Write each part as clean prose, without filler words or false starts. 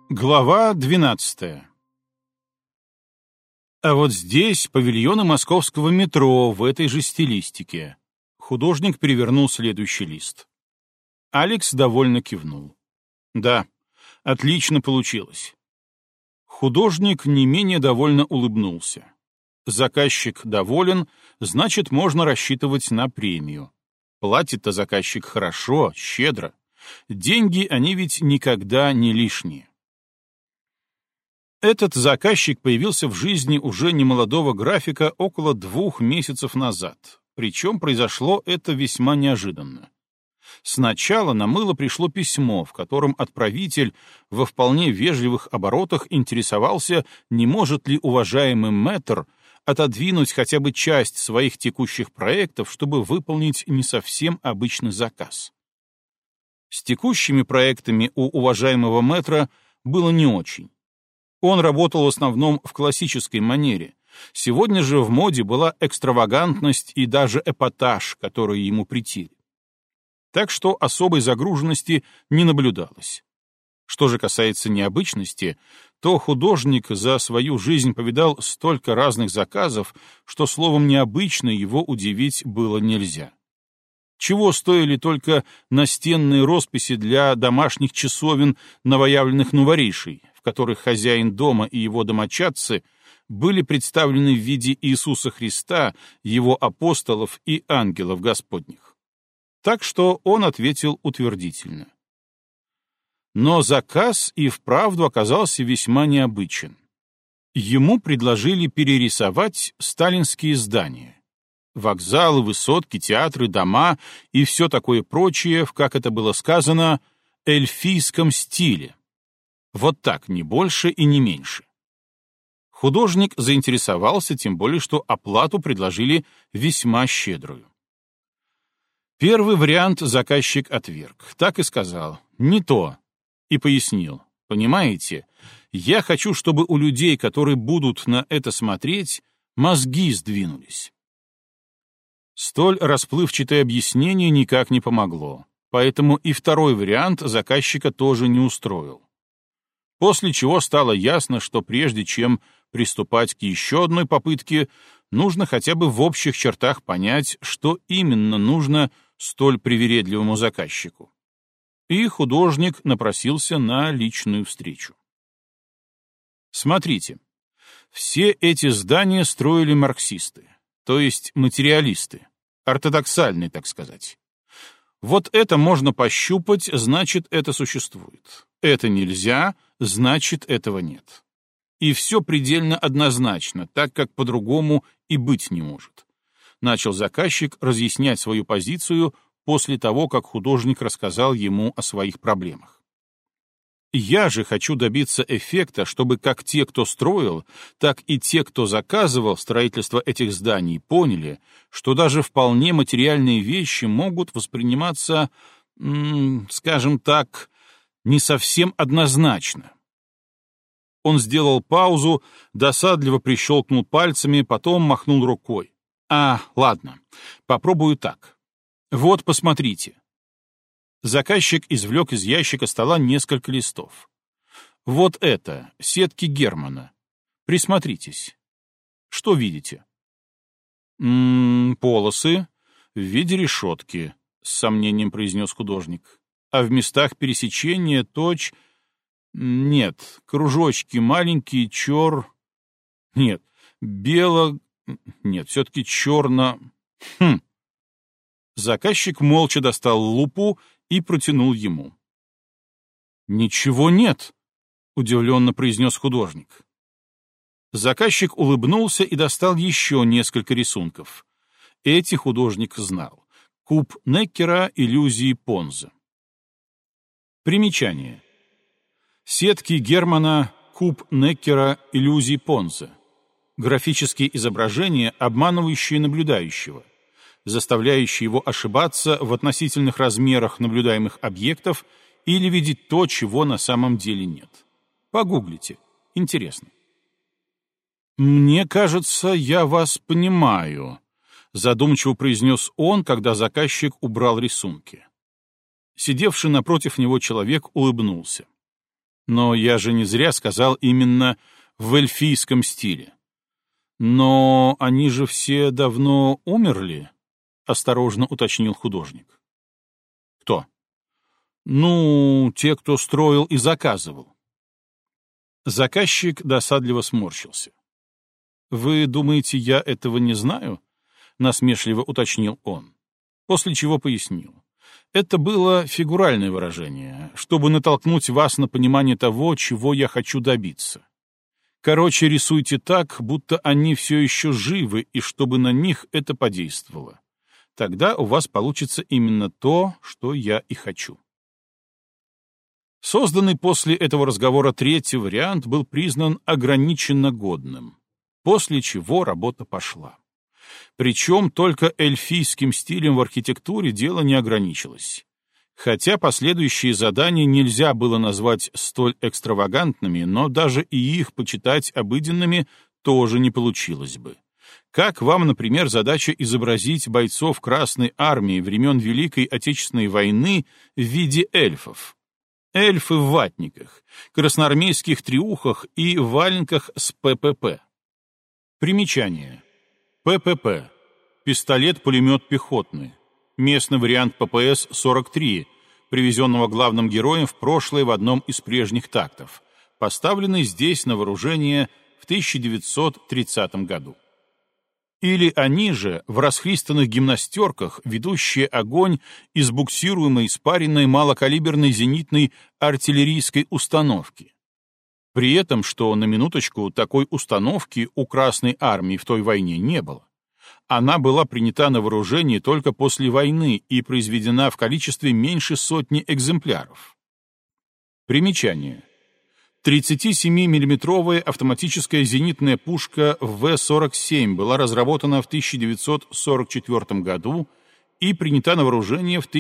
Глава 12. А вот здесь павильоны московского метро в этой же стилистике. Художник перевернул следующий лист. Алекс довольно кивнул. Да, отлично получилось. Художник не менее довольно улыбнулся. Заказчик доволен, значит, можно рассчитывать на премию. Платит-то заказчик хорошо, щедро. Деньги, они ведь никогда не лишние. Этот заказчик появился в жизни уже немолодого графика около 2 месяцев назад, причем произошло это весьма неожиданно. Сначала на мыло пришло письмо, в котором отправитель во вполне вежливых оборотах интересовался, не может ли уважаемый мэтр отодвинуть хотя бы часть своих текущих проектов, чтобы выполнить не совсем обычный заказ. С текущими проектами у уважаемого мэтра было не очень. Он работал в основном в классической манере. Сегодня же в моде была экстравагантность и даже эпатаж, которые ему претили. Так что особой загруженности не наблюдалось. Что же касается необычности, то художник за свою жизнь повидал столько разных заказов, что словом «необычно» его удивить было нельзя. Чего стоили только настенные росписи для домашних часовен новоявленных новоришей, в которых хозяин дома и его домочадцы были представлены в виде Иисуса Христа, его апостолов и ангелов Господних. Так что он ответил утвердительно. Но заказ и вправду оказался весьма необычен. Ему предложили перерисовать сталинские здания. Вокзалы, высотки, театры, дома и все такое прочее, в, как это было сказано, эльфийском стиле. Вот так, не больше и не меньше. Художник заинтересовался, тем более, что оплату предложили весьма щедрую. Первый вариант заказчик отверг, так и сказал «не то», и пояснил. Понимаете, я хочу, чтобы у людей, которые будут на это смотреть, мозги сдвинулись. Столь расплывчатое объяснение никак не помогло, поэтому и второй вариант заказчика тоже не устроил. После чего стало ясно, что прежде чем приступать к еще одной попытке, нужно хотя бы в общих чертах понять, что именно нужно столь привередливому заказчику. И художник напросился на личную встречу. Смотрите, все эти здания строили марксисты. То есть материалисты, ортодоксальные, так сказать. Вот это можно пощупать, значит, это существует. Это нельзя, значит, этого нет. И все предельно однозначно, так как по-другому и быть не может. Начал заказчик разъяснять свою позицию после того, как художник рассказал ему о своих проблемах. Я же хочу добиться эффекта, чтобы как те, кто строил, так и те, кто заказывал строительство этих зданий, поняли, что даже вполне материальные вещи могут восприниматься, скажем так, не совсем однозначно. Он сделал паузу, досадливо прищелкнул пальцами, потом махнул рукой. Ладно, попробую так. Вот, посмотрите. Заказчик извлек из ящика стола несколько листов. Вот это, сетки Германа. Присмотритесь. Что видите? Полосы в виде решетки, с сомнением произнес художник. А в местах пересечения Нет, кружочки маленькие, Нет, Нет, все-таки черно... Заказчик молча достал лупу и протянул ему. «Ничего нет», — удивленно произнес художник. Заказчик улыбнулся и достал еще несколько рисунков. Эти художник знал. Куб Неккера, иллюзии Понза. Примечание. Сетки Германа, куб Неккера, иллюзии Понза. Графические изображения, обманывающие наблюдающего, заставляющие его ошибаться в относительных размерах наблюдаемых объектов или видеть то, чего на самом деле нет. Погуглите. Интересно. «Мне кажется, я вас понимаю», — задумчиво произнес он, когда заказчик убрал рисунки. Сидевший напротив него человек улыбнулся. Но я же не зря сказал именно в эльфийском стиле. Но они же все давно умерли, осторожно уточнил художник. Кто? Ну, те, кто строил и заказывал. Заказчик досадливо сморщился. Вы думаете, я этого не знаю? Насмешливо уточнил он, после чего пояснил. Это было фигуральное выражение, чтобы натолкнуть вас на понимание того, чего я хочу добиться. Короче, рисуйте так, будто они все еще живы, и чтобы на них это подействовало. Тогда у вас получится именно то, что я и хочу. Созданный после этого разговора третий вариант был признан ограниченно годным, после чего работа пошла. Причем только эльфийским стилем в архитектуре дело не ограничилось. Хотя последующие задания нельзя было назвать столь экстравагантными, но даже и их почитать обыденными тоже не получилось бы. Как вам, например, задача изобразить бойцов Красной Армии времен Великой Отечественной войны в виде эльфов? Эльфы в ватниках, красноармейских триухах и валенках с ППП. Примечание. ППП. Пистолет-пулемет пехотный. Местный вариант ППС-43, привезенного главным героем в прошлое в одном из прежних тактов, поставленный здесь на вооружение в 1930 году. Или они же в расхристанных гимнастерках, ведущие огонь из буксируемой спаренной малокалиберной зенитной артиллерийской установки. При этом, что на минуточку такой установки у Красной Армии в той войне не было. Она была принята на вооружение только после войны и произведена в количестве меньше сотни экземпляров. Примечание. 37-миллиметровая автоматическая зенитная пушка В-47 была разработана в 1944 году и принята на вооружение в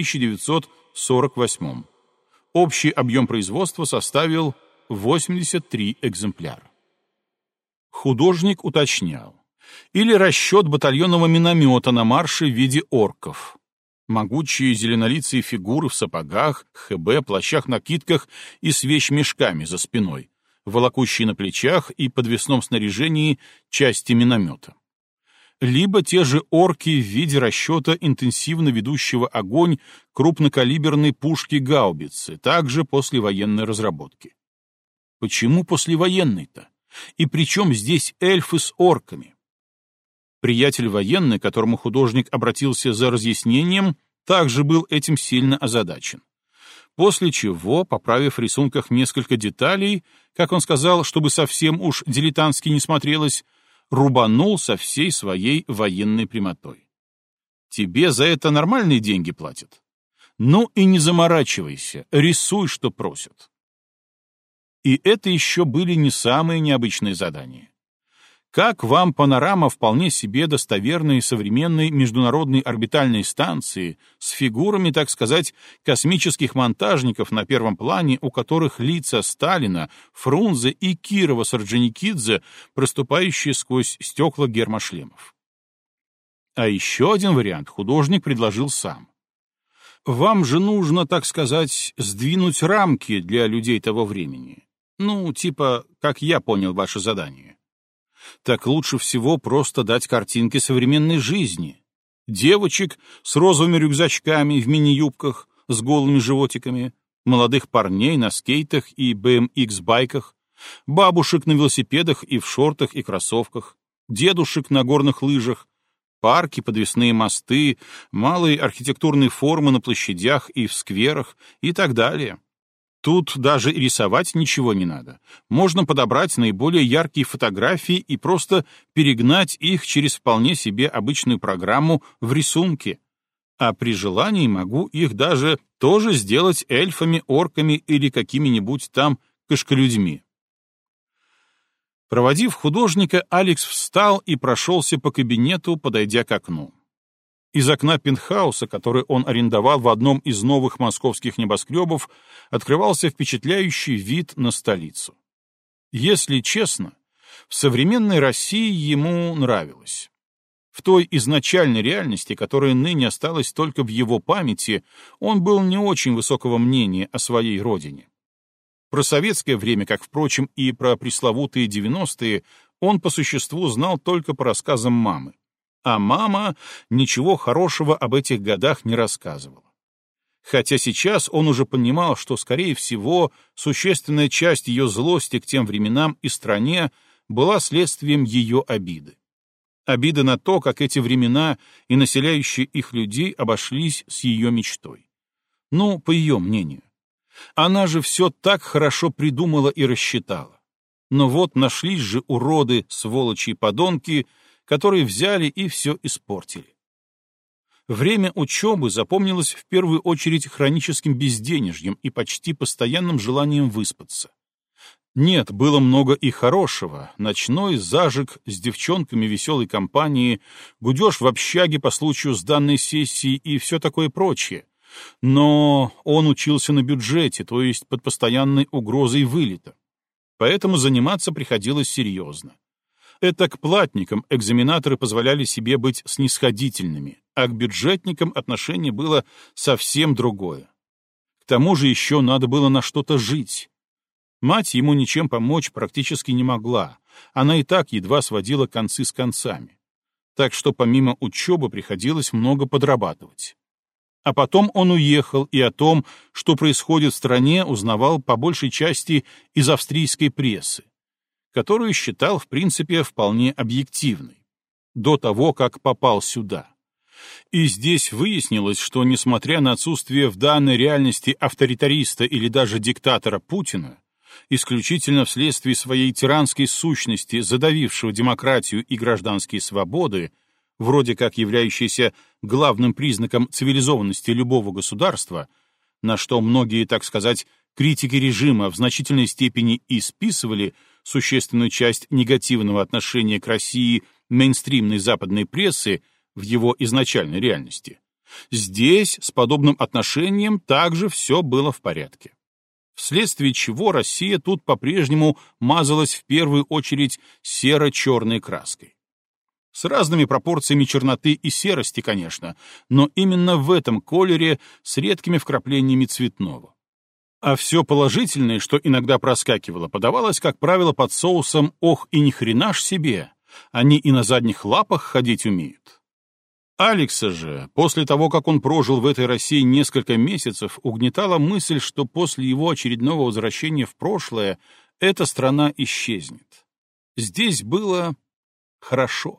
1948. Общий объем производства составил 83 экземпляра. Художник уточнял. Или расчет батальонного миномета на марше в виде орков. Могучие зеленолицые фигуры в сапогах, ХБ, плащах-накидках и с вещмешками за спиной, волокущие на плечах и подвесном снаряжении части миномета. Либо те же орки в виде расчета интенсивно ведущего огонь крупнокалиберной пушки-гаубицы, также послевоенной разработки. Почему послевоенной-то? И при чем здесь эльфы с орками? Приятель военный, к которому художник обратился за разъяснением, также был этим сильно озадачен. После чего, поправив в рисунках несколько деталей, как он сказал, чтобы совсем уж дилетантски не смотрелось, рубанул со всей своей военной прямотой. Тебе за это нормальные деньги платят? Ну и не заморачивайся, рисуй, что просят. И это еще были не самые необычные задания. Как вам панорама вполне себе достоверной современной международной орбитальной станции с фигурами, так сказать, космических монтажников на первом плане, у которых лица Сталина, Фрунзе и Кирова-Сорджоникидзе, проступающие сквозь стекла гермошлемов? А еще один вариант художник предложил сам. Вам же нужно, так сказать, сдвинуть рамки для людей того времени. Ну, типа, как я понял ваше задание. Так лучше всего просто дать картинки современной жизни. Девочек с розовыми рюкзачками в мини-юбках, с голыми животиками, молодых парней на скейтах и BMX-байках, бабушек на велосипедах и в шортах и кроссовках, дедушек на горных лыжах, парки, подвесные мосты, малые архитектурные формы на площадях и в скверах и так далее. Тут даже рисовать ничего не надо. Можно подобрать наиболее яркие фотографии и просто перегнать их через вполне себе обычную программу в рисунке. А при желании могу их даже тоже сделать эльфами, орками или какими-нибудь там кошколюдьми. Проводив художника, Алекс встал и прошелся по кабинету, подойдя к окну. Из окна пентхауса, который он арендовал в одном из новых московских небоскребов, открывался впечатляющий вид на столицу. Если честно, в современной России ему нравилось. В той изначальной реальности, которая ныне осталась только в его памяти, он был не очень высокого мнения о своей родине. Про советское время, как, впрочем, и про пресловутые 90-е, он по существу знал только по рассказам мамы. А мама ничего хорошего об этих годах не рассказывала. Хотя сейчас он уже понимал, что, скорее всего, существенная часть ее злости к тем временам и стране была следствием ее обиды. Обида на то, как эти времена и населяющие их людей обошлись с ее мечтой. Ну, по ее мнению. Она же все так хорошо придумала и рассчитала. Но вот нашлись же уроды, сволочи и подонки, которые взяли и все испортили. Время учебы запомнилось в первую очередь хроническим безденежьем и почти постоянным желанием выспаться. Нет, было много и хорошего. Ночной зажиг с девчонками веселой компании, гудеж в общаге по случаю сданной сессии и все такое прочее. Но он учился на бюджете, то есть под постоянной угрозой вылета. Поэтому заниматься приходилось серьезно. Это к платникам экзаменаторы позволяли себе быть снисходительными, а к бюджетникам отношение было совсем другое. К тому же еще надо было на что-то жить. Мать ему ничем помочь практически не могла, она и так едва сводила концы с концами. Так что помимо учебы приходилось много подрабатывать. А потом он уехал, и о том, что происходит в стране, узнавал по большей части из австрийской прессы, которую считал, в принципе, вполне объективной, до того, как попал сюда. И здесь выяснилось, что, несмотря на отсутствие в данной реальности авторитариста или даже диктатора Путина, исключительно вследствие своей тиранской сущности, задавившего демократию и гражданские свободы, вроде как являющиеся главным признаком цивилизованности любого государства, на что многие, так сказать, критики режима в значительной степени и списывали существенную часть негативного отношения к России мейнстримной западной прессы в его изначальной реальности. Здесь с подобным отношением также все было в порядке. Вследствие чего Россия тут по-прежнему мазалась в первую очередь серо-черной краской. С разными пропорциями черноты и серости, конечно, но именно в этом колере с редкими вкраплениями цветного. А все положительное, что иногда проскакивало, подавалось, как правило, под соусом «ох, и ни хрена ж себе, они и на задних лапах ходить умеют». Алекса же, после того, как он прожил в этой России несколько месяцев, угнетала мысль, что после его очередного возвращения в прошлое эта страна исчезнет. Здесь было хорошо.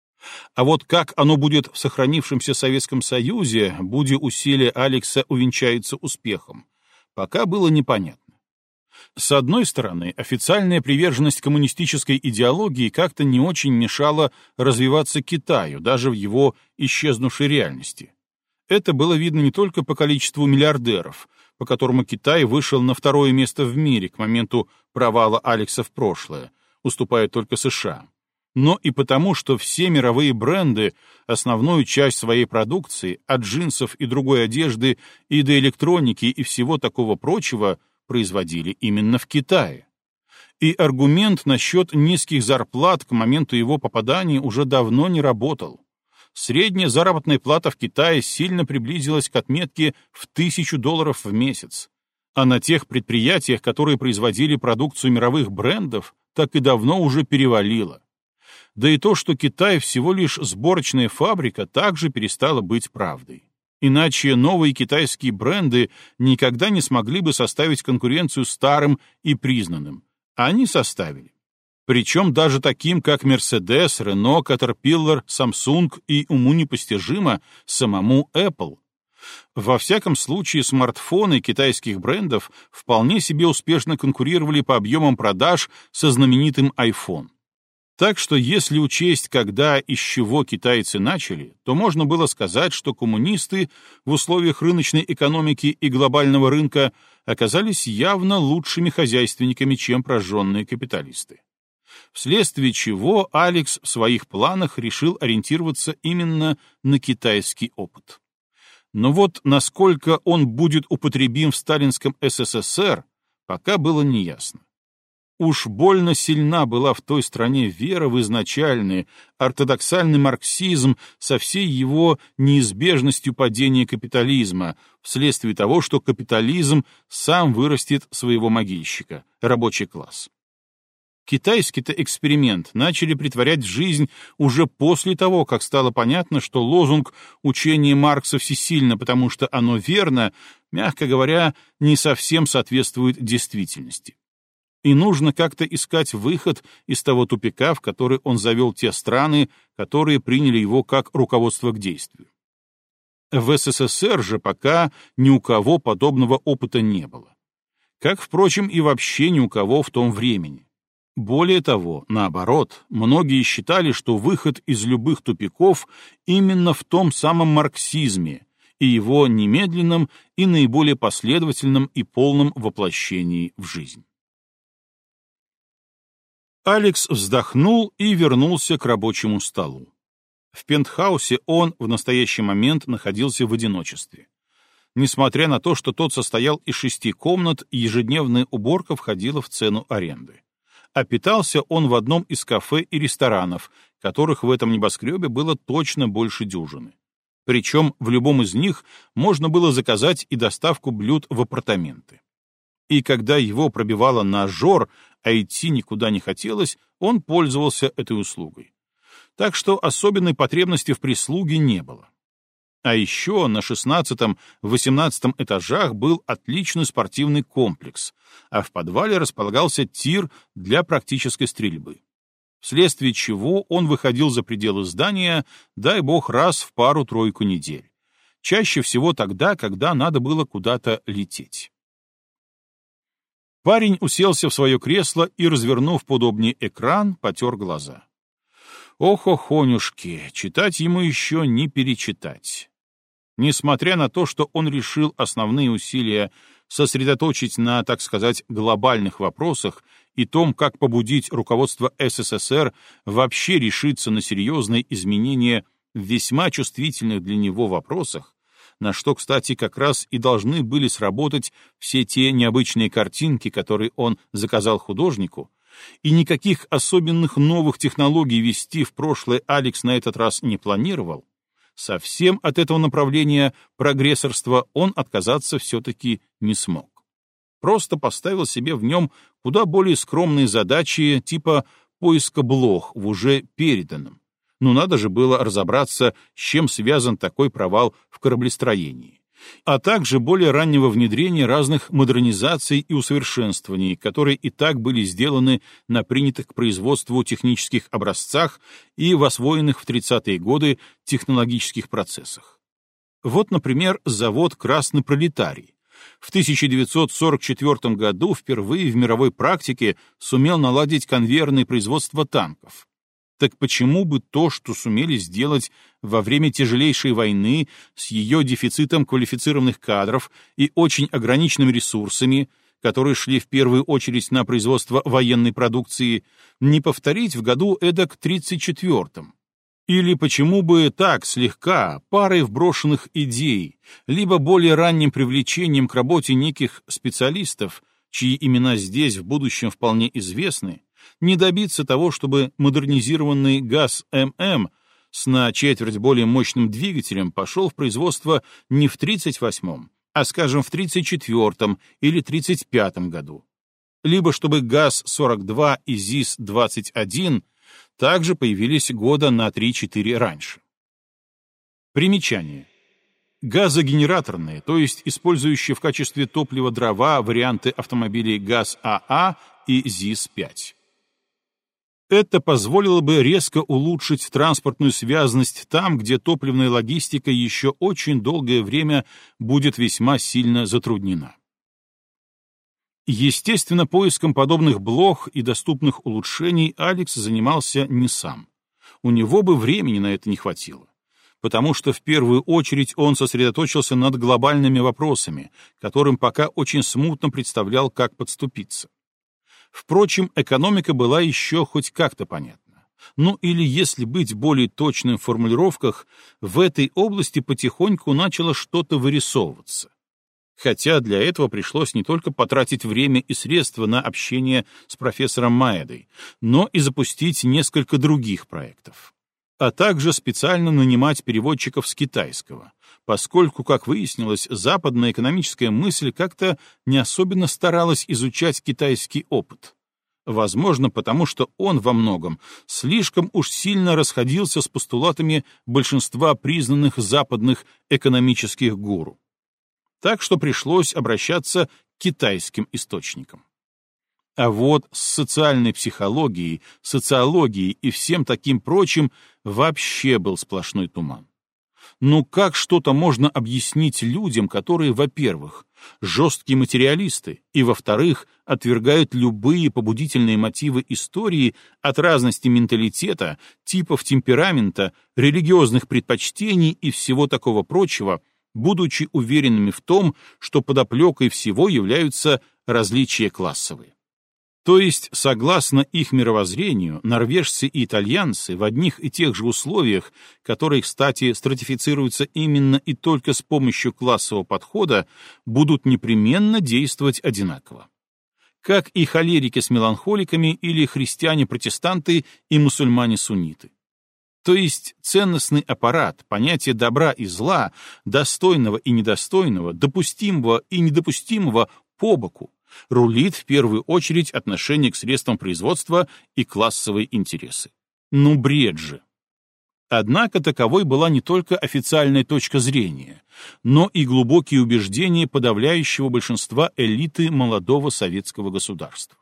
А вот как оно будет в сохранившемся Советском Союзе, будь усилия Алекса увенчаются успехом, пока было непонятно. С одной стороны, официальная приверженность коммунистической идеологии как-то не очень мешала развиваться Китаю, даже в его исчезнувшей реальности. Это было видно не только по количеству миллиардеров, по которому Китай вышел на второе место в мире к моменту провала Алекса в прошлое, уступая только США, но и потому, что все мировые бренды основную часть своей продукции, от джинсов и другой одежды и до электроники и всего такого прочего, производили именно в Китае. И аргумент насчет низких зарплат к моменту его попадания уже давно не работал. Средняя заработная плата в Китае сильно приблизилась к отметке в $1000 в месяц, а на тех предприятиях, которые производили продукцию мировых брендов, так и давно уже перевалило. Да и то, что Китай всего лишь сборочная фабрика, также перестало быть правдой. Иначе новые китайские бренды никогда не смогли бы составить конкуренцию старым и признанным. А они составили. Причем даже таким, как Mercedes, Renault, Caterpillar, Samsung и уму непостижимо самому Apple. Во всяком случае, смартфоны китайских брендов вполне себе успешно конкурировали по объемам продаж со знаменитым iPhone. Так что если учесть, когда и с чего китайцы начали, то можно было сказать, что коммунисты в условиях рыночной экономики и глобального рынка оказались явно лучшими хозяйственниками, чем прожженные капиталисты. Вследствие чего Алекс в своих планах решил ориентироваться именно на китайский опыт. Но вот насколько он будет употребим в сталинском СССР, пока было неясно. Уж больно сильна была в той стране вера в изначальный, ортодоксальный марксизм со всей его неизбежностью падения капитализма, вследствие того, что капитализм сам вырастет своего могильщика, рабочий класс. Китайский-то эксперимент начали претворять в жизнь уже после того, как стало понятно, что лозунг «учение Маркса всесильно, потому что оно верно», мягко говоря, не совсем соответствует действительности. И нужно как-то искать выход из того тупика, в который он завел те страны, которые приняли его как руководство к действию. В СССР же пока ни у кого подобного опыта не было. Как, впрочем, и вообще ни у кого в том времени. Более того, наоборот, многие считали, что выход из любых тупиков именно в том самом марксизме и его немедленном и наиболее последовательном и полном воплощении в жизнь. Алекс вздохнул и вернулся к рабочему столу. В пентхаусе он в настоящий момент находился в одиночестве. Несмотря на то, что тот состоял из 6 комнат, ежедневная уборка входила в цену аренды. А питался он в одном из кафе и ресторанов, которых в этом небоскребе было точно больше дюжины. Причем в любом из них можно было заказать и доставку блюд в апартаменты. И когда его пробивало на жор, а идти никуда не хотелось, он пользовался этой услугой. Так что особенной потребности в прислуге не было. А еще на 16-18 этажах был отличный спортивный комплекс, а в подвале располагался тир для практической стрельбы. Вследствие чего он выходил за пределы здания, дай бог, раз в пару-тройку недель. Чаще всего тогда, когда надо было куда-то лететь. Парень уселся в свое кресло и, развернув поудобнее экран, потер глаза. Ох-охонюшки, читать ему еще не перечитать. Несмотря на то, что он решил основные усилия сосредоточить на, так сказать, глобальных вопросах и том, как побудить руководство СССР вообще решиться на серьезные изменения в весьма чувствительных для него вопросах, на что, кстати, как раз и должны были сработать все те необычные картинки, которые он заказал художнику, и никаких особенных новых технологий ввести в прошлое Алекс на этот раз не планировал, совсем от этого направления прогрессорства он отказаться все-таки не смог. Просто поставил себе в нем куда более скромные задачи типа поиска блох в уже переданном. Но надо же было разобраться, с чем связан такой провал в кораблестроении, а также более раннего внедрения разных модернизаций и усовершенствований, которые и так были сделаны на принятых к производству технических образцах и в освоенных в 30-е годы технологических процессах. Вот, например, завод «Красный пролетарий». В 1944 году впервые в мировой практике сумел наладить конвейерное производство танков. Так почему бы то, что сумели сделать во время тяжелейшей войны с ее дефицитом квалифицированных кадров и очень ограниченными ресурсами, которые шли в первую очередь на производство военной продукции, не повторить в году эдак 34-м? Или почему бы так, слегка, парой вброшенных идей, либо более ранним привлечением к работе неких специалистов, чьи имена здесь в будущем вполне известны, не добиться того, чтобы модернизированный ГАЗ-ММ с на четверть более мощным двигателем пошел в производство не в 38-м, а, скажем, в 34-м или 35-м году. Либо чтобы ГАЗ-42 и ЗИС-21 также появились года на 3-4 раньше. Примечание. Газогенераторные, то есть использующие в качестве топлива дрова, варианты автомобилей ГАЗ-АА и ЗИС-5. Это позволило бы резко улучшить транспортную связность там, где топливная логистика еще очень долгое время будет весьма сильно затруднена. Естественно, поиском подобных блох и доступных улучшений Алекс занимался не сам. У него бы времени на это не хватило, потому что в первую очередь он сосредоточился над глобальными вопросами, которым пока очень смутно представлял, как подступиться. Впрочем, экономика была еще хоть как-то понятна. Ну или, если быть более точным в формулировках, в этой области потихоньку начало что-то вырисовываться. Хотя для этого пришлось не только потратить время и средства на общение с профессором Маэдой, но и запустить несколько других проектов, а также специально нанимать переводчиков с китайского, поскольку, как выяснилось, западная экономическая мысль как-то не особенно старалась изучать китайский опыт. Возможно, потому что он во многом слишком уж сильно расходился с постулатами большинства признанных западных экономических гуру. Так что пришлось обращаться к китайским источникам. А вот с социальной психологией, социологией и всем таким прочим вообще был сплошной туман. Ну как что-то можно объяснить людям, которые, во-первых, жесткие материалисты, и, во-вторых, отвергают любые побудительные мотивы истории от разности менталитета, типов темперамента, религиозных предпочтений и всего такого прочего, будучи уверенными в том, что подоплекой всего являются различия классовые. То есть, согласно их мировоззрению, норвежцы и итальянцы в одних и тех же условиях, которые, кстати, стратифицируются именно и только с помощью классового подхода, будут непременно действовать одинаково. Как и холерики с меланхоликами или христиане-протестанты и мусульмане-сунниты. То есть ценностный аппарат, понятие добра и зла, достойного и недостойного, допустимого и недопустимого по боку, рулит в первую очередь отношение к средствам производства и классовые интересы. Ну, бред же! Однако таковой была не только официальная точка зрения, но и глубокие убеждения подавляющего большинства элиты молодого советского государства.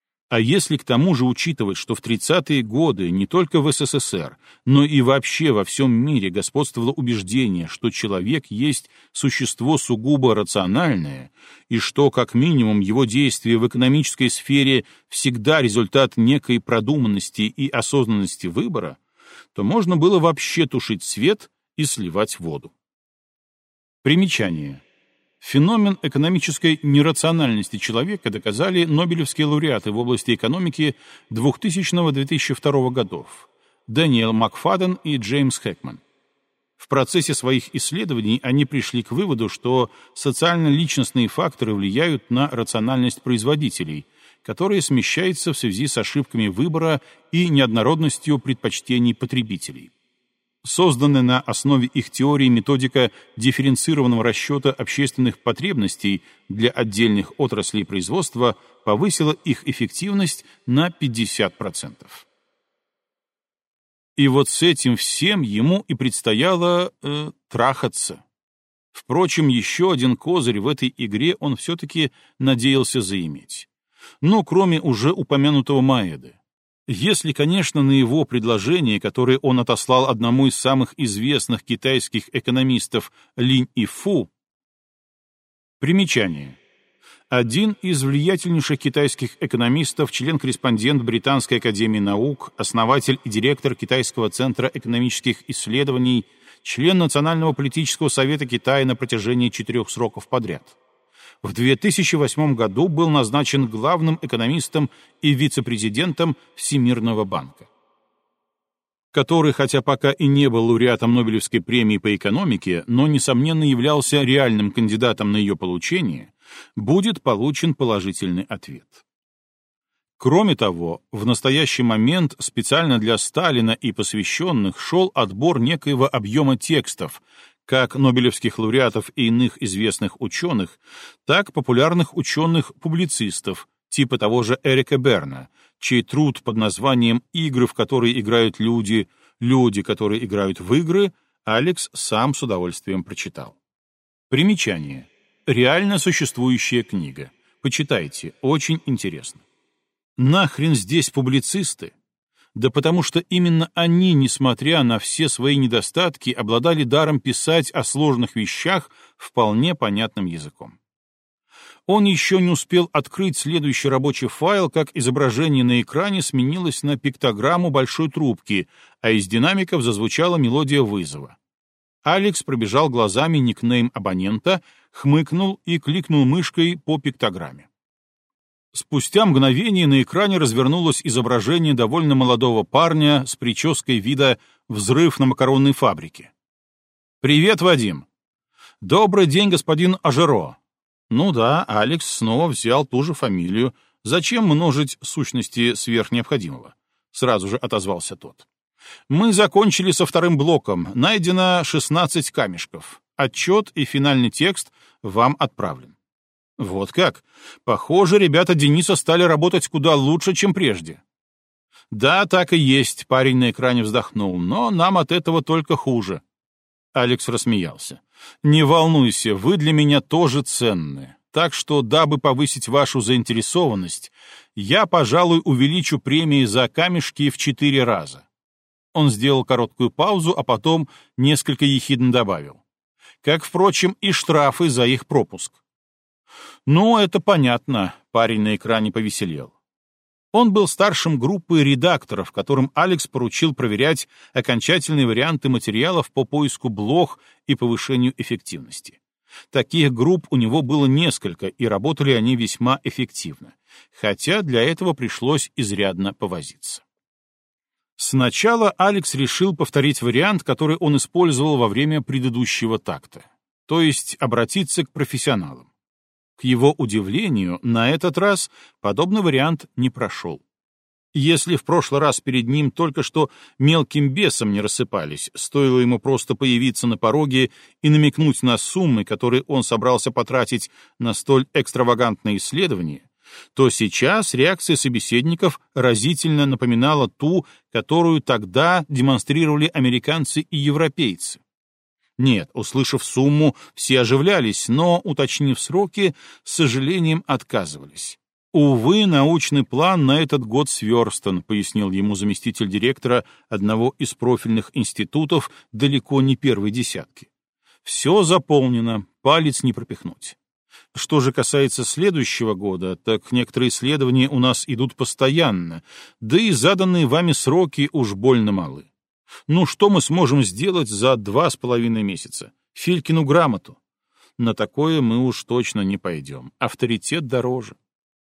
А если к тому же учитывать, что в 30-е годы не только в СССР, но и вообще во всем мире господствовало убеждение, что человек есть существо сугубо рациональное, и что, как минимум, его действия в экономической сфере всегда результат некой продуманности и осознанности выбора, то можно было вообще тушить свет и сливать воду. Примечание. Феномен экономической нерациональности человека доказали нобелевские лауреаты в области экономики 2000-2002 годов Дэниел Макфаден и Джеймс Хэкман. В процессе своих исследований они пришли к выводу, что социально-личностные факторы влияют на рациональность производителей, которая смещается в связи с ошибками выбора и неоднородностью предпочтений потребителей. Созданная на основе их теории методика дифференцированного расчета общественных потребностей для отдельных отраслей производства повысила их эффективность на 50%. И вот с этим всем ему и предстояло трахаться. Впрочем, еще один козырь в этой игре он все-таки надеялся заиметь. Но кроме уже упомянутого Маэды. Если, конечно, на его предложение, которое он отослал одному из самых известных китайских экономистов Линь Ифу. Примечание. Один из влиятельнейших китайских экономистов, член-корреспондент Британской академии наук, основатель и директор Китайского центра экономических исследований, член Национального политического совета Китая на протяжении 4 сроков подряд. В 2008 году был назначен главным экономистом и вице-президентом Всемирного банка, который, хотя пока и не был лауреатом Нобелевской премии по экономике, но, несомненно, являлся реальным кандидатом на ее получение, будет получен положительный ответ. Кроме того, в настоящий момент специально для Сталина и посвященных шел отбор некоего объема текстов, как нобелевских лауреатов и иных известных ученых, так популярных ученых-публицистов, типа того же Эрика Берна, чей труд под названием «Игры, в которые играют люди, люди, которые играют в игры», Алекс сам с удовольствием прочитал. Примечание. Реально существующая книга. Почитайте, очень интересно. Нахрен здесь публицисты? Да потому что именно они, несмотря на все свои недостатки, обладали даром писать о сложных вещах вполне понятным языком. Он еще не успел открыть следующий рабочий файл, как изображение на экране сменилось на пиктограмму большой трубки, а из динамиков зазвучала мелодия вызова. Алекс пробежал глазами никнейм абонента, хмыкнул и кликнул мышкой по пиктограмме. Спустя мгновение на экране развернулось изображение довольно молодого парня с прической вида «Взрыв на макаронной фабрике». «Привет, Вадим!» «Добрый день, господин Ажеро!» Ну да, Алекс снова взял ту же фамилию. Зачем множить сущности сверх необходимого? Сразу же отозвался тот. Мы закончили со вторым блоком. Найдено 16 камешков. Отчет и финальный текст вам отправлен. Вот как? Похоже, ребята Дениса стали работать куда лучше, чем прежде. Да, так и есть, парень на экране вздохнул, но нам от этого только хуже. Алекс рассмеялся. Не волнуйся, вы для меня тоже ценны. Так что, дабы повысить вашу заинтересованность, я, пожалуй, увеличу премии за камешки в 4 раза. Он сделал короткую паузу, а потом несколько ехидно добавил. Как, впрочем, и штрафы за их пропуск. Ну, это понятно, парень на экране повеселел. Он был старшим группы редакторов, которым Алекс поручил проверять окончательные варианты материалов по поиску блох и повышению эффективности. Таких групп у него было несколько, и работали они весьма эффективно, хотя для этого пришлось изрядно повозиться. Сначала Алекс решил повторить вариант, который он использовал во время предыдущего такта, то есть обратиться к профессионалам. К его удивлению, на этот раз подобный вариант не прошел. Если в прошлый раз перед ним только что мелким бесом не рассыпались, стоило ему просто появиться на пороге и намекнуть на суммы, которые он собрался потратить на столь экстравагантное исследование, то сейчас реакция собеседников разительно напоминала ту, которую тогда демонстрировали американцы и европейцы. Нет, услышав сумму, все оживлялись, но, уточнив сроки, с сожалением отказывались. «Увы, научный план на этот год сверстан», — пояснил ему заместитель директора одного из профильных институтов далеко не первой десятки. «Все заполнено, палец не пропихнуть». Что же касается следующего года, так некоторые исследования у нас идут постоянно, да и заданные вами сроки уж больно малы. Ну что мы сможем сделать за 2,5 месяца? Филькину грамоту. На такое мы уж точно не пойдем. Авторитет дороже.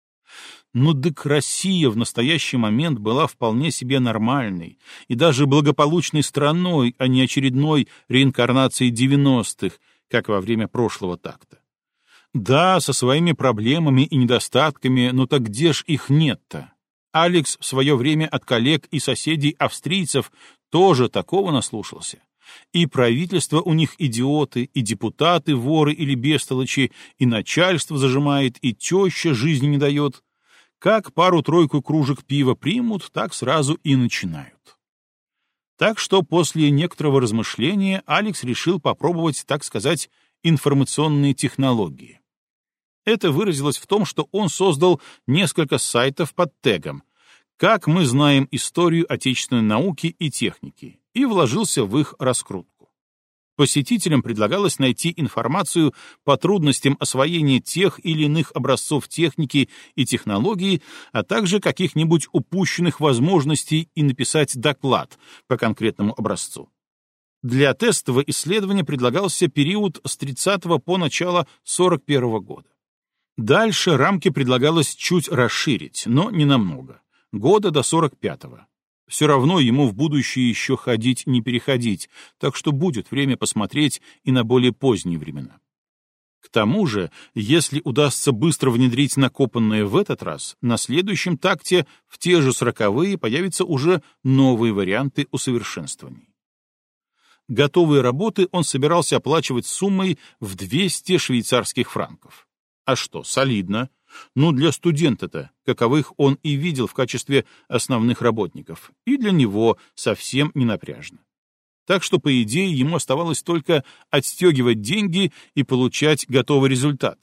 Ну дык Россия в настоящий момент была вполне себе нормальной и даже благополучной страной, а не очередной реинкарнацией 90-х, как во время прошлого такта. Да, со своими проблемами и недостатками, но так где ж их нет-то? Алекс в свое время от коллег и соседей австрийцев тоже такого наслушался. И правительство у них идиоты, и депутаты воры или бестолочи, и начальство зажимает, и теща жизни не дает. Как пару-тройку кружек пива примут, так сразу и начинают. Так что после некоторого размышления Алекс решил попробовать, так сказать, информационные технологии. Это выразилось в том, что он создал несколько сайтов под тегом «Как мы знаем историю отечественной науки и техники» и вложился в их раскрутку. Посетителям предлагалось найти информацию по трудностям освоения тех или иных образцов техники и технологий, а также каких-нибудь упущенных возможностей и написать доклад по конкретному образцу. Для тестового исследования предлагался период с 30 по начало 41 года. Дальше рамки предлагалось чуть расширить, но не намного. Года до 45-го. Все равно ему в будущее еще ходить не переходить, так что будет время посмотреть и на более поздние времена. К тому же, если удастся быстро внедрить накопанное в этот раз, на следующем такте в те же 40-е появятся уже новые варианты усовершенствований. Готовые работы он собирался оплачивать суммой в 200 швейцарских франков. А что, солидно. Ну, для студента-то, каковых он и видел в качестве основных работников, и для него совсем не напряжно. Так что, по идее, ему оставалось только отстегивать деньги и получать готовый результат.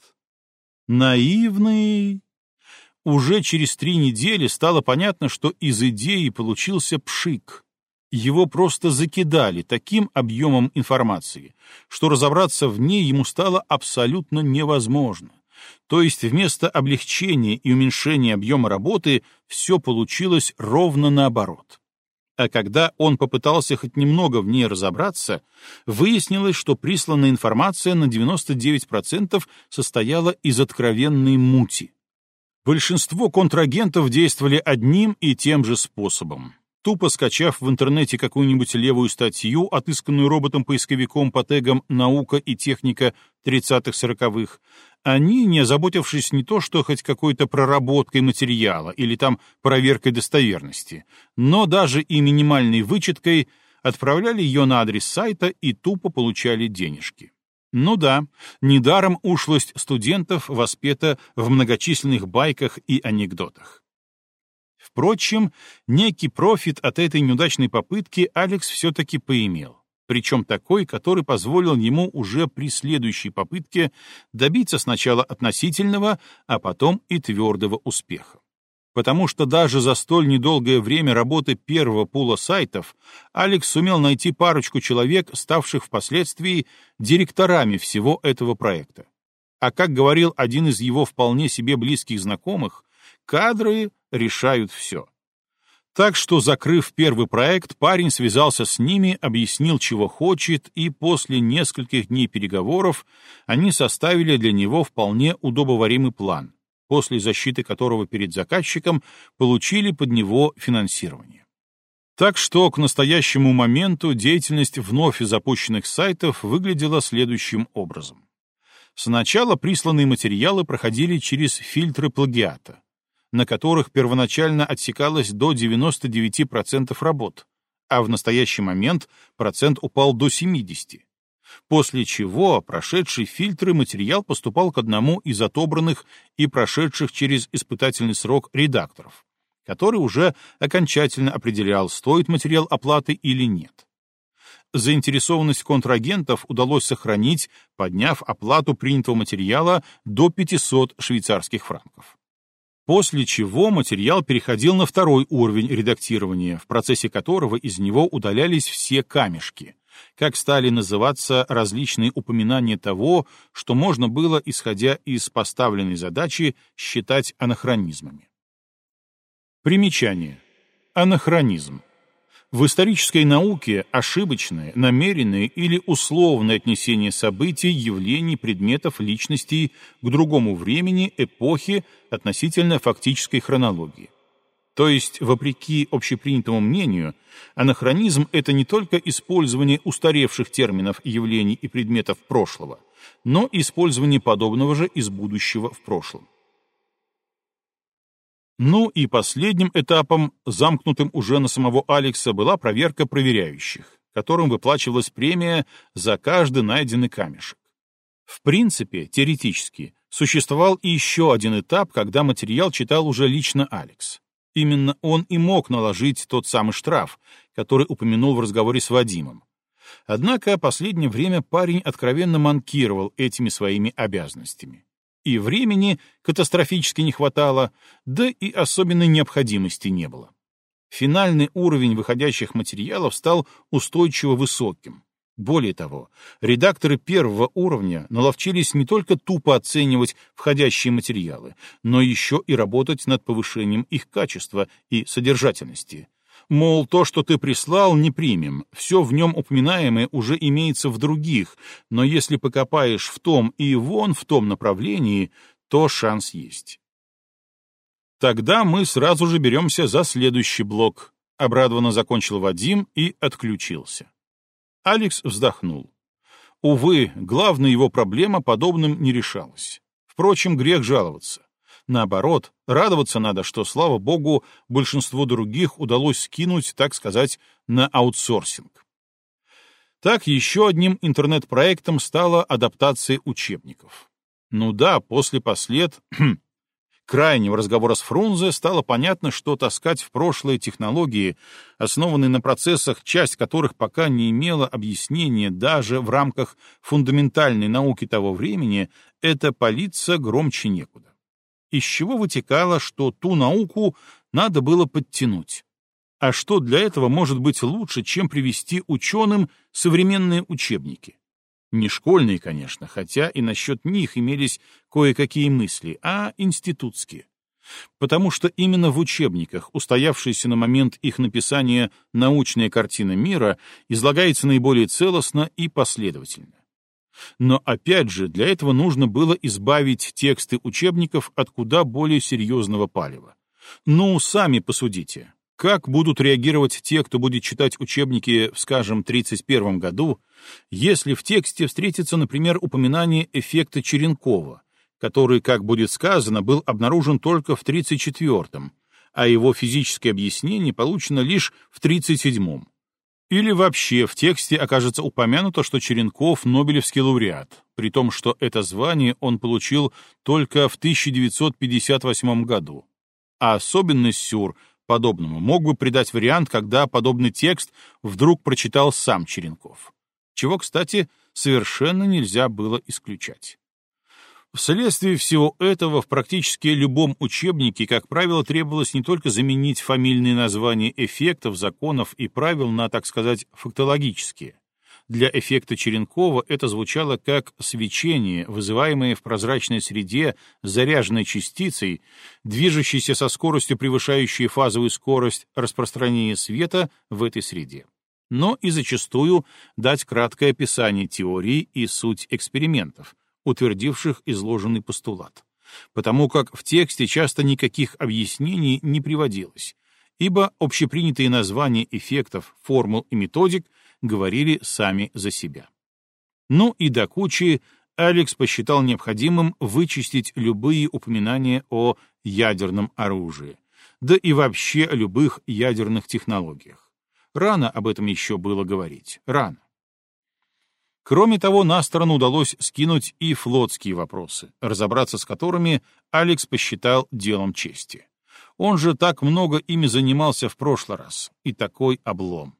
Наивный. Уже через 3 недели стало понятно, что из идеи получился пшик. Его просто закидали таким объемом информации, что разобраться в ней ему стало абсолютно невозможно. То есть вместо облегчения и уменьшения объема работы все получилось ровно наоборот. А когда он попытался хоть немного в ней разобраться, выяснилось, что присланная информация на 99% состояла из откровенной мути. Большинство контрагентов действовали одним и тем же способом. Тупо скачав в интернете какую-нибудь левую статью, отысканную роботом-поисковиком по тегам «Наука и техника 30-40-х», Они, не озаботившись не то что хоть какой-то проработкой материала или там проверкой достоверности, но даже и минимальной вычеткой, отправляли ее на адрес сайта и тупо получали денежки. Ну да, недаром ушлость студентов воспета в многочисленных байках и анекдотах. Впрочем, некий профит от этой неудачной попытки Алекс все-таки поимел. Причем такой, который позволил ему уже при следующей попытке добиться сначала относительного, а потом и твердого успеха. Потому что даже за столь недолгое время работы первого пула сайтов Алекс сумел найти парочку человек, ставших впоследствии директорами всего этого проекта. А как говорил один из его вполне себе близких знакомых, кадры решают все. Так что, закрыв первый проект, парень связался с ними, объяснил, чего хочет, и после нескольких дней переговоров они составили для него вполне удобоваримый план, после защиты которого перед заказчиком получили под него финансирование. Так что к настоящему моменту деятельность вновь запущенных сайтов выглядела следующим образом. Сначала присланные материалы проходили через фильтры плагиата, на которых первоначально отсекалось до 99% работ, а в настоящий момент процент упал до 70%. После чего прошедший фильтры материал поступал к одному из отобранных и прошедших через испытательный срок редакторов, который уже окончательно определял, стоит материал оплаты или нет. Заинтересованность контрагентов удалось сохранить, подняв оплату принятого материала до 500 швейцарских франков. После чего материал переходил на второй уровень редактирования, в процессе которого из него удалялись все камешки, как стали называться различные упоминания того, что можно было, исходя из поставленной задачи, считать анахронизмами. Примечание. Анахронизм. В исторической науке ошибочное, намеренное или условное отнесение событий, явлений, предметов, личностей к другому времени, эпохе относительно фактической хронологии. То есть, вопреки общепринятому мнению, анахронизм — это не только использование устаревших терминов, явлений и предметов прошлого, но и использование подобного же из будущего в прошлом. Ну и последним этапом, замкнутым уже на самого Алекса, была проверка проверяющих, которым выплачивалась премия за каждый найденный камешек. В принципе, теоретически, существовал и еще один этап, когда материал читал уже лично Алекс. Именно он и мог наложить тот самый штраф, который упомянул в разговоре с Вадимом. Однако последнее время парень откровенно манкировал этими своими обязанностями. И времени катастрофически не хватало, да и особенной необходимости не было. Финальный уровень выходящих материалов стал устойчиво высоким. Более того, редакторы первого уровня наловчились не только тупо оценивать входящие материалы, но еще и работать над повышением их качества и содержательности. Мол, то, что ты прислал, не примем, все в нем упоминаемое уже имеется в других, но если покопаешь в том и вон в том направлении, то шанс есть. Тогда мы сразу же беремся за следующий блок, обрадованно закончил Вадим и отключился. Алекс вздохнул. Увы, главная его проблема подобным не решалась. Впрочем, грех жаловаться. Наоборот, радоваться надо, что, слава богу, большинство других удалось скинуть, так сказать, на аутсорсинг. Так, еще одним интернет-проектом стала адаптация учебников. Ну да, после крайнего разговора с Фрунзе стало понятно, что таскать в прошлое технологии, основанные на процессах, часть которых пока не имела объяснения даже в рамках фундаментальной науки того времени, это палиться громче некуда. Из чего вытекало, что ту науку надо было подтянуть. А что для этого может быть лучше, чем привести ученым современные учебники? Не школьные, конечно, хотя и насчет них имелись кое-какие мысли, а институтские. Потому что именно в учебниках устоявшаяся на момент их написания научная картина мира излагается наиболее целостно и последовательно. Но опять же, для этого нужно было избавить тексты учебников от куда более серьезного палева. Ну, сами посудите. Как будут реагировать те, кто будет читать учебники в, скажем, 1931 году, если в тексте встретится, например, упоминание эффекта Черенкова, который, как будет сказано, был обнаружен только в 1934-м, а его физическое объяснение получено лишь в 1937-м. Или вообще в тексте окажется упомянуто, что Черенков — Нобелевский лауреат, при том, что это звание он получил только в 1958 году. А особенность сюр подобному мог бы придать вариант, когда подобный текст вдруг прочитал сам Черенков, чего, кстати, совершенно нельзя было исключать. Вследствие всего этого в практически любом учебнике, как правило, требовалось не только заменить фамильные названия эффектов, законов и правил на, так сказать, фактологические. Для эффекта Черенкова это звучало как свечение, вызываемое в прозрачной среде заряженной частицей, движущейся со скоростью, превышающей фазовую скорость распространения света в этой среде. Но и зачастую дать краткое описание теории и суть экспериментов, утвердивших изложенный постулат, потому как в тексте часто никаких объяснений не приводилось, ибо общепринятые названия эффектов, формул и методик говорили сами за себя. Ну и до кучи Алекс посчитал необходимым вычистить любые упоминания о ядерном оружии, да и вообще о любых ядерных технологиях. Рано об этом еще было говорить, рано. Кроме того, на сторону удалось скинуть и флотские вопросы, разобраться с которыми Алекс посчитал делом чести. Он же так много ими занимался в прошлый раз, и такой облом.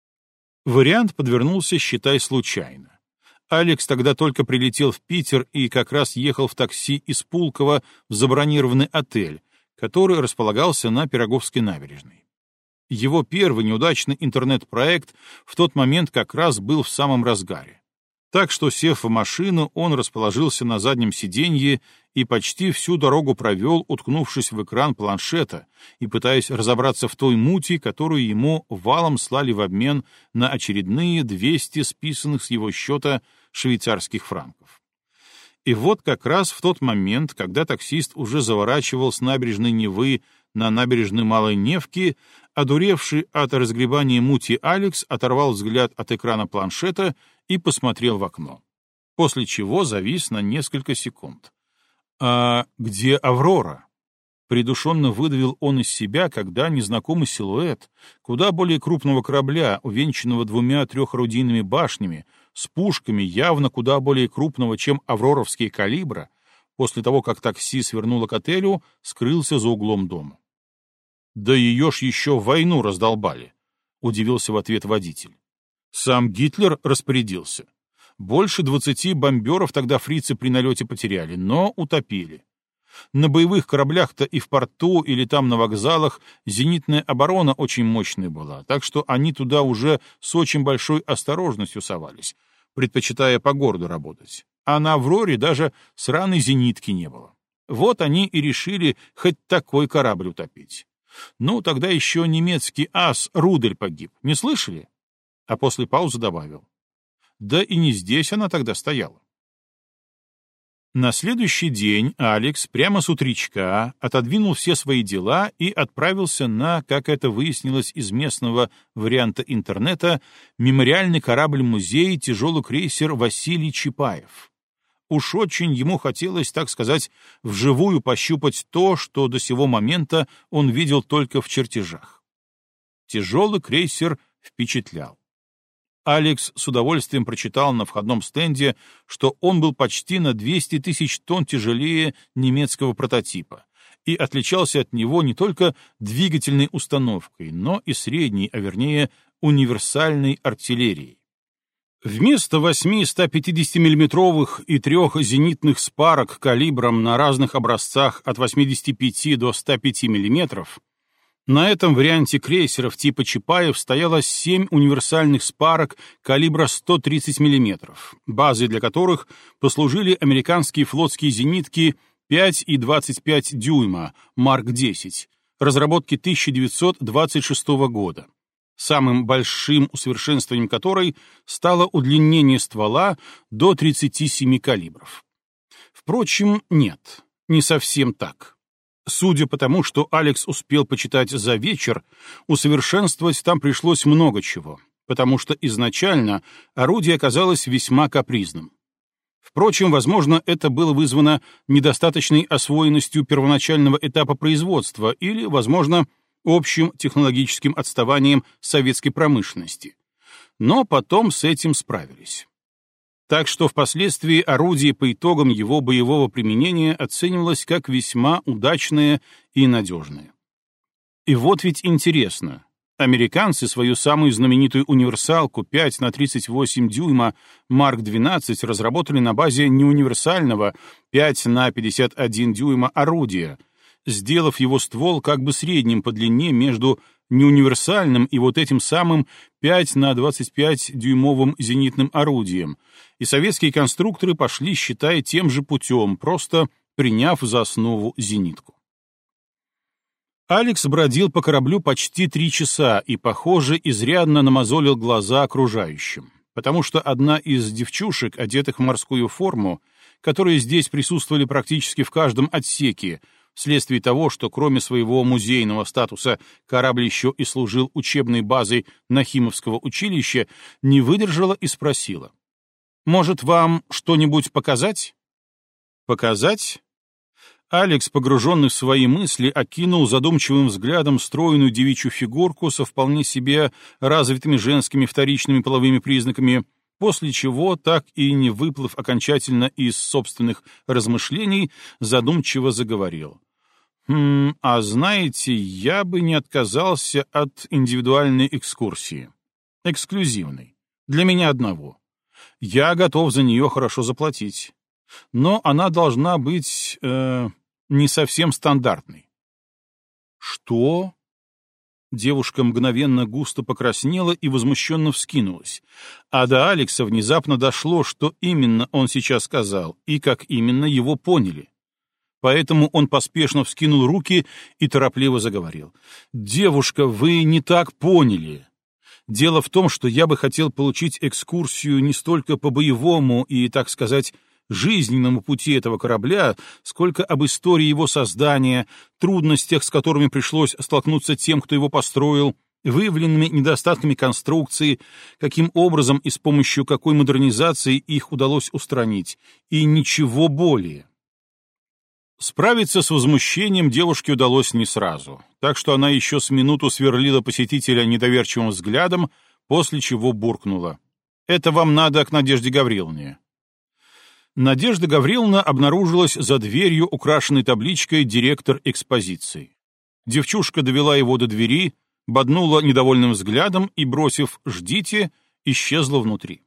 Вариант подвернулся, считай, случайно. Алекс тогда только прилетел в Питер и как раз ехал в такси из Пулково в забронированный отель, который располагался на Пироговской набережной. Его первый неудачный интернет-проект в тот момент как раз был в самом разгаре. Так что, сев в машину, он расположился на заднем сиденье и почти всю дорогу провел, уткнувшись в экран планшета и пытаясь разобраться в той мути, которую ему валом слали в обмен на очередные 200 списанных с его счета швейцарских франков. И вот как раз в тот момент, когда таксист уже заворачивал с набережной Невы на набережную Малой Невки, одуревший от разгребания мути Алекс оторвал взгляд от экрана планшета и посмотрел в окно, после чего завис на несколько секунд. «А где Аврора?» Придушенно выдавил он из себя, когда незнакомый силуэт куда более крупного корабля, увенчанного 2-3 орудийными башнями, с пушками явно куда более крупного, чем авроровские калибра, после того, как такси свернуло к отелю, скрылся за углом дома. «Да ее ж еще в войну раздолбали», — удивился в ответ водитель. Сам Гитлер распорядился. Больше 20 бомберов тогда фрицы при налете потеряли, но утопили. На боевых кораблях-то и в порту, или там на вокзалах зенитная оборона очень мощная была, так что они туда уже с очень большой осторожностью совались, предпочитая по городу работать. А на «Авроре» даже сраной зенитки не было. Вот они и решили хоть такой корабль утопить. Ну, тогда еще немецкий ас Рудель погиб, не слышали? А после паузы добавил. Да и не здесь она тогда стояла. На следующий день Алекс прямо с утречка отодвинул все свои дела и отправился на, как это выяснилось из местного варианта интернета, мемориальный корабль-музей тяжелый крейсер Василий Чапаев. Уж очень ему хотелось, так сказать, вживую пощупать то, что до сего момента он видел только в чертежах. Тяжелый крейсер впечатлял. Алекс с удовольствием прочитал на входном стенде, что он был почти на 200 тысяч тонн тяжелее немецкого прототипа и отличался от него не только двигательной установкой, но и средней, а вернее универсальной артиллерией. Вместо 8 150-мм и 3 зенитных спарок калибром на разных образцах от 85 до 105 мм, на этом варианте крейсеров типа Чапаев стояло 7 универсальных спарок калибра 130 мм, базой для которых послужили американские флотские зенитки 5 и 25 дюйма Марк-10, разработки 1926 года, самым большим усовершенствованием которой стало удлинение ствола до 37 калибров. Впрочем, нет, не совсем так. Судя по тому, что Алекс успел почитать за вечер, усовершенствовать там пришлось много чего, потому что изначально орудие оказалось весьма капризным. Впрочем, возможно, это было вызвано недостаточной освоенностью первоначального этапа производства или, возможно, общим технологическим отставанием советской промышленности. Но потом с этим справились. Так что впоследствии орудие по итогам его боевого применения оценивалось как весьма удачное и надежное. И вот ведь интересно. Американцы свою самую знаменитую универсалку 5 на 38 дюйма Марк 12 разработали на базе неуниверсального 5 на 51 дюйма орудия, сделав его ствол как бы средним по длине между неуниверсальным и вот этим самым 5 на 25 дюймовым зенитным орудием, и советские конструкторы пошли, считая, тем же путем, просто приняв за основу зенитку. Алекс бродил по кораблю почти 3 часа и, похоже, изрядно намазолил глаза окружающим, потому что одна из девчушек, одетых в морскую форму, которые здесь присутствовали практически в каждом отсеке, вследствие того, что кроме своего музейного статуса корабль еще и служил учебной базой Нахимовского училища, не выдержала и спросила: «Может, вам что-нибудь показать?» «Показать?» Алекс, погруженный в свои мысли, окинул задумчивым взглядом стройную девичью фигурку со вполне себе развитыми женскими вторичными половыми признаками, после чего, так и не выплыв окончательно из собственных размышлений, задумчиво заговорил. А знаете, я бы не отказался от индивидуальной экскурсии. Эксклюзивной. Для меня одного. Я готов за нее хорошо заплатить. Но она должна быть не совсем стандартной. Что? Девушка мгновенно густо покраснела и возмущенно вскинулась. А до Алекса внезапно дошло, что именно он сейчас сказал и как именно его поняли. Поэтому он поспешно вскинул руки и торопливо заговорил. «Девушка, вы не так поняли. Дело в том, что я бы хотел получить экскурсию не столько по боевому и, так сказать, жизненному пути этого корабля, сколько об истории его создания, трудностях, с которыми пришлось столкнуться тем, кто его построил, выявленными недостатками конструкции, каким образом и с помощью какой модернизации их удалось устранить, и ничего более». Справиться с возмущением девушке удалось не сразу, так что она еще с минуту сверлила посетителя недоверчивым взглядом, после чего буркнула: «Это вам надо к Надежде Гавриловне». Надежда Гавриловна обнаружилась за дверью, украшенной табличкой «Директор экспозиции». Девчушка довела его до двери, боднула недовольным взглядом и, бросив «Ждите», исчезла внутри.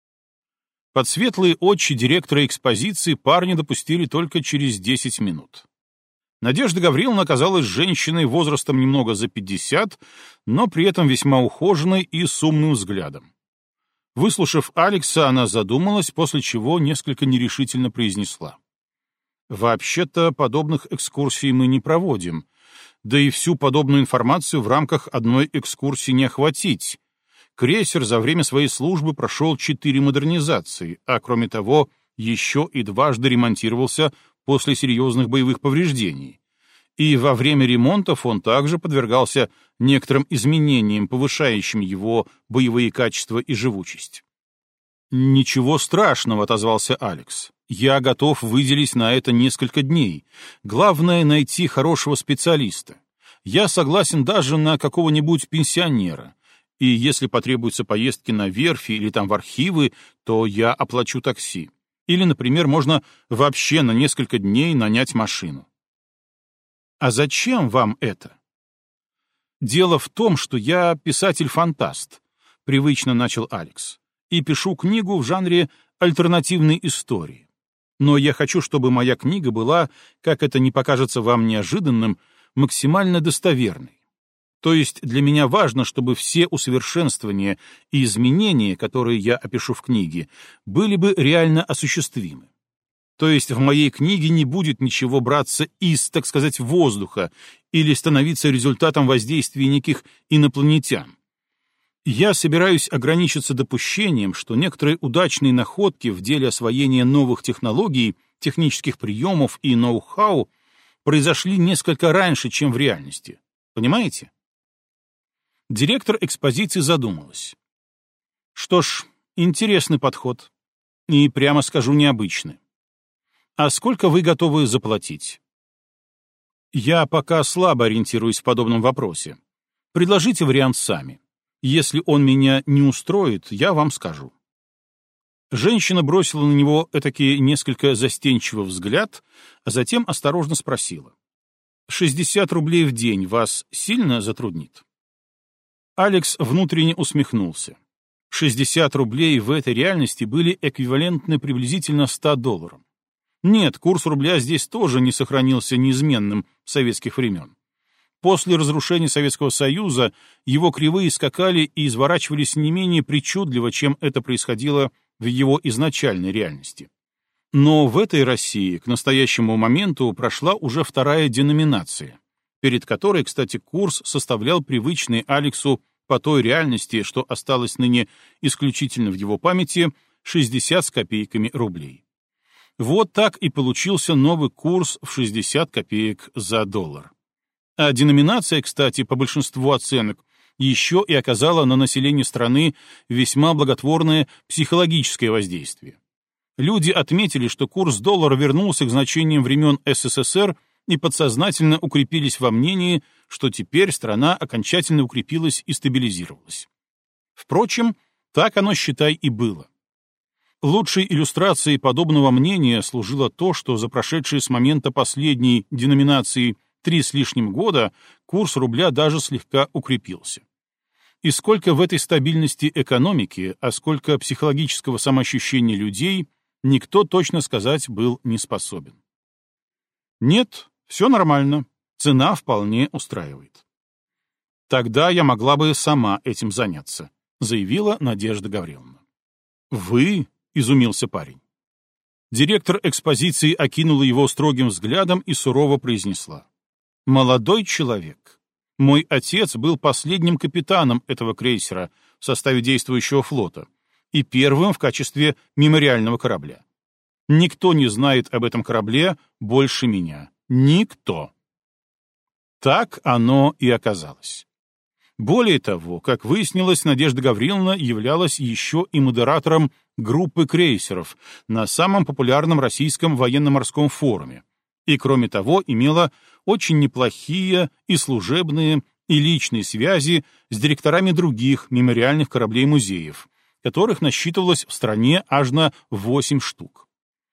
Под светлые очи директора экспозиции парня допустили только через 10 минут. Надежда Гавриловна оказалась женщиной возрастом немного за 50, но при этом весьма ухоженной и с умным взглядом. Выслушав Алекса, она задумалась, после чего несколько нерешительно произнесла: «Вообще-то подобных экскурсий мы не проводим, да и всю подобную информацию в рамках одной экскурсии не охватить. Крейсер за время своей службы прошел 4 модернизации, а кроме того, еще и дважды ремонтировался после серьезных боевых повреждений. И во время ремонтов он также подвергался некоторым изменениям, повышающим его боевые качества и живучесть». «Ничего страшного», — отозвался Алекс. «Я готов выделить на это несколько дней. Главное — найти хорошего специалиста. Я согласен даже на какого-нибудь пенсионера. И если потребуются поездки на верфи или там в архивы, то я оплачу такси. Или, например, можно вообще на несколько дней нанять машину». «А зачем вам это?» «Дело в том, что я писатель-фантаст», — привычно начал Алекс, «и пишу книгу в жанре альтернативной истории. Но я хочу, чтобы моя книга была, как это не покажется вам неожиданным, максимально достоверной. То есть для меня важно, чтобы все усовершенствования и изменения, которые я опишу в книге, были бы реально осуществимы. То есть в моей книге не будет ничего браться из, так сказать, воздуха или становиться результатом воздействия неких инопланетян. Я собираюсь ограничиться допущением, что некоторые удачные находки в деле освоения новых технологий, технических приемов и ноу-хау произошли несколько раньше, чем в реальности. Понимаете? Директор экспозиции задумалась. Что ж, интересный подход. И, прямо скажу, необычны. А сколько вы готовы заплатить? Я пока слабо ориентируюсь в подобном вопросе. Предложите вариант сами. Если он меня не устроит, я вам скажу. Женщина бросила на него этакий несколько застенчивый взгляд, а затем осторожно спросила. 60 рублей в день вас сильно затруднит? Алекс внутренне усмехнулся. 60 рублей в этой реальности были эквивалентны приблизительно $100. Нет, курс рубля здесь тоже не сохранился неизменным с советских времен. После разрушения Советского Союза его кривые скакали и изворачивались не менее причудливо, чем это происходило в его изначальной реальности. Но в этой России к настоящему моменту прошла уже вторая деноминация, перед которой, кстати, курс составлял привычный Алексу по той реальности, что осталось ныне исключительно в его памяти, 60 с копейками рублей. Вот так и получился новый курс в 60 копеек за доллар. А деноминация, кстати, по большинству оценок, еще и оказала на население страны весьма благотворное психологическое воздействие. Люди отметили, что курс доллара вернулся к значениям времен СССР и подсознательно укрепились во мнении, что теперь страна окончательно укрепилась и стабилизировалась. Впрочем, так оно, считай, и было. Лучшей иллюстрацией подобного мнения служило то, что за прошедшие с момента последней деноминации 3 с лишним года курс рубля даже слегка укрепился. И сколько в этой стабильности экономики, а сколько психологического самоощущения людей, никто точно сказать был не способен. Нет, все нормально, цена вполне устраивает. Тогда я могла бы сама этим заняться, заявила Надежда Гавриловна. Вы? — изумился парень. Директор экспозиции окинула его строгим взглядом и сурово произнесла. «Молодой человек, мой отец был последним капитаном этого крейсера в составе действующего флота и первым в качестве мемориального корабля. Никто не знает об этом корабле больше меня. Никто». Так оно и оказалось. Более того, как выяснилось, Надежда Гавриловна являлась еще и модератором группы крейсеров на самом популярном российском военно-морском форуме, и, кроме того, имела очень неплохие и служебные, и личные связи с директорами других мемориальных кораблей-музеев, которых насчитывалось в стране аж на 8 штук.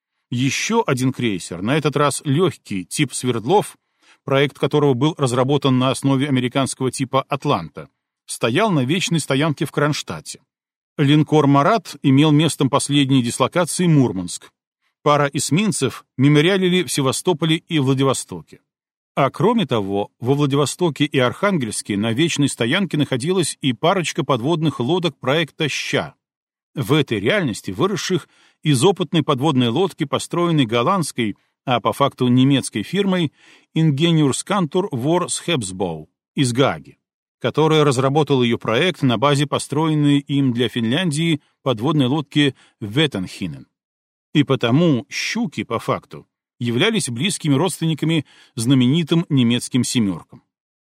Еще один крейсер, на этот раз легкий, тип «Свердлов», проект которого был разработан на основе американского типа «Атланта», стоял на вечной стоянке в Кронштадте. Линкор «Марат» имел местом последней дислокации Мурманск. Пара эсминцев мемориалили в Севастополе и Владивостоке. А кроме того, во Владивостоке и Архангельске на вечной стоянке находилась и парочка подводных лодок проекта «Ща», в этой реальности выросших из опытной подводной лодки, построенной голландской, а по факту немецкой фирмой Ingenieurskantor Worshebsbau из Гааги, которая разработала ее проект на базе построенной им для Финляндии подводной лодки Ветенхинен. И потому «Щуки» по факту являлись близкими родственниками знаменитым немецким «семеркам».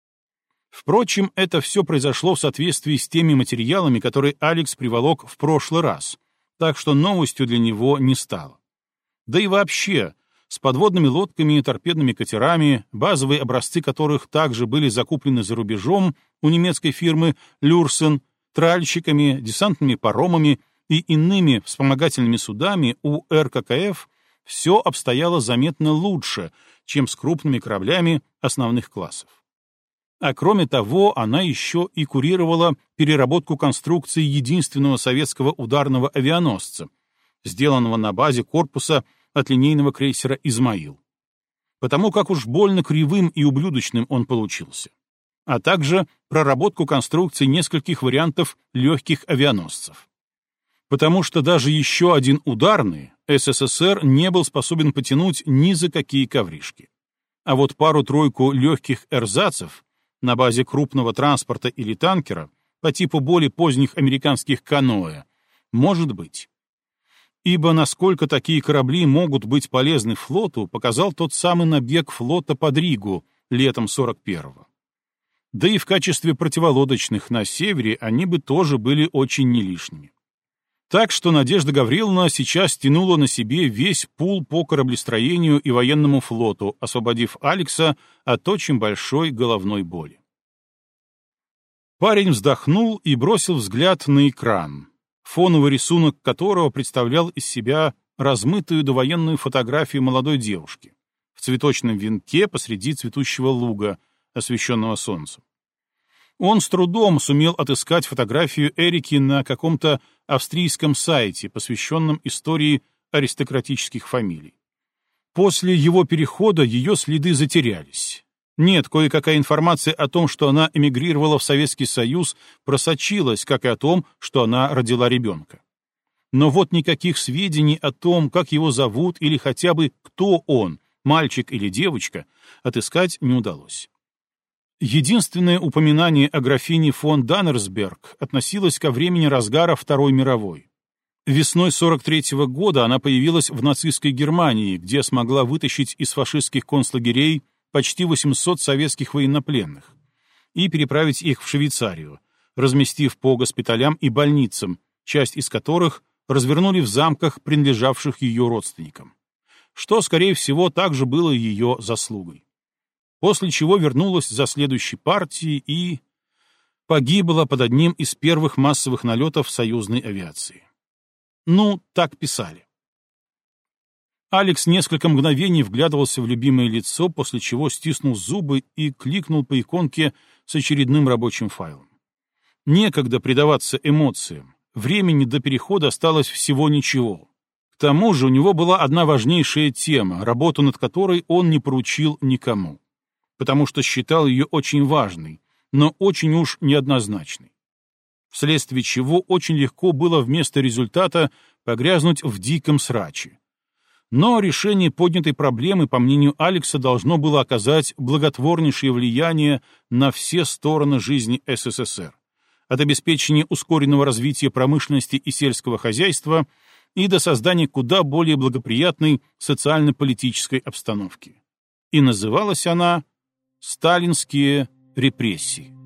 Впрочем, это все произошло в соответствии с теми материалами, которые Алекс приволок в прошлый раз, так что новостью для него не стало. Да и вообще, с подводными лодками и торпедными катерами, базовые образцы которых также были закуплены за рубежом у немецкой фирмы «Люрсен», тральщиками, десантными паромами и иными вспомогательными судами у РККФ все обстояло заметно лучше, чем с крупными кораблями основных классов. А кроме того, она еще и курировала переработку конструкции единственного советского ударного авианосца, сделанного на базе корпуса от линейного крейсера «Измаил». Потому как уж больно кривым и ублюдочным он получился. А также проработку конструкции нескольких вариантов легких авианосцев. Потому что даже еще один ударный СССР не был способен потянуть ни за какие ковришки. А вот пару-тройку легких эрзацев на базе крупного транспорта или танкера по типу более поздних американских каноэ может быть. Ибо насколько такие корабли могут быть полезны флоту, показал тот самый набег флота под Ригу летом 41-го. Да и в качестве противолодочных на севере они бы тоже были очень не лишними. Так что Надежда Гавриловна сейчас тянула на себе весь пул по кораблестроению и военному флоту, освободив Алекса от очень большой головной боли. Парень вздохнул и бросил взгляд на экран, фоновый рисунок которого представлял из себя размытую довоенную фотографию молодой девушки в цветочном венке посреди цветущего луга, освещенного солнцем. Он с трудом сумел отыскать фотографию Эрики на каком-то австрийском сайте, посвященном истории аристократических фамилий. После его перехода ее следы затерялись. Нет, кое-какая информация о том, что она эмигрировала в Советский Союз, просочилась, как и о том, что она родила ребенка. Но вот никаких сведений о том, как его зовут или хотя бы кто он, мальчик или девочка, отыскать не удалось. Единственное упоминание о графине фон Даннерсберг относилось ко времени разгара Второй мировой. Весной 43-го года она появилась в нацистской Германии, где смогла вытащить из фашистских концлагерей почти 800 советских военнопленных и переправить их в Швейцарию, разместив по госпиталям и больницам, часть из которых развернули в замках, принадлежавших ее родственникам, что, скорее всего, также было ее заслугой. После чего вернулась за следующей партией и погибла под одним из первых массовых налетов союзной авиации. Ну, так писали. Алекс несколько мгновений вглядывался в любимое лицо, после чего стиснул зубы и кликнул по иконке с очередным рабочим файлом. Некогда предаваться эмоциям, времени до перехода осталось всего ничего. К тому же у него была одна важнейшая тема, работу над которой он не поручил никому, потому что считал ее очень важной, но очень уж неоднозначной. Вследствие чего очень легко было вместо результата погрязнуть в диком сраче. Но решение поднятой проблемы, по мнению Алекса, должно было оказать благотворнейшее влияние на все стороны жизни СССР, от обеспечения ускоренного развития промышленности и сельского хозяйства и до создания куда более благоприятной социально-политической обстановки. И называлась она «Сталинские репрессии».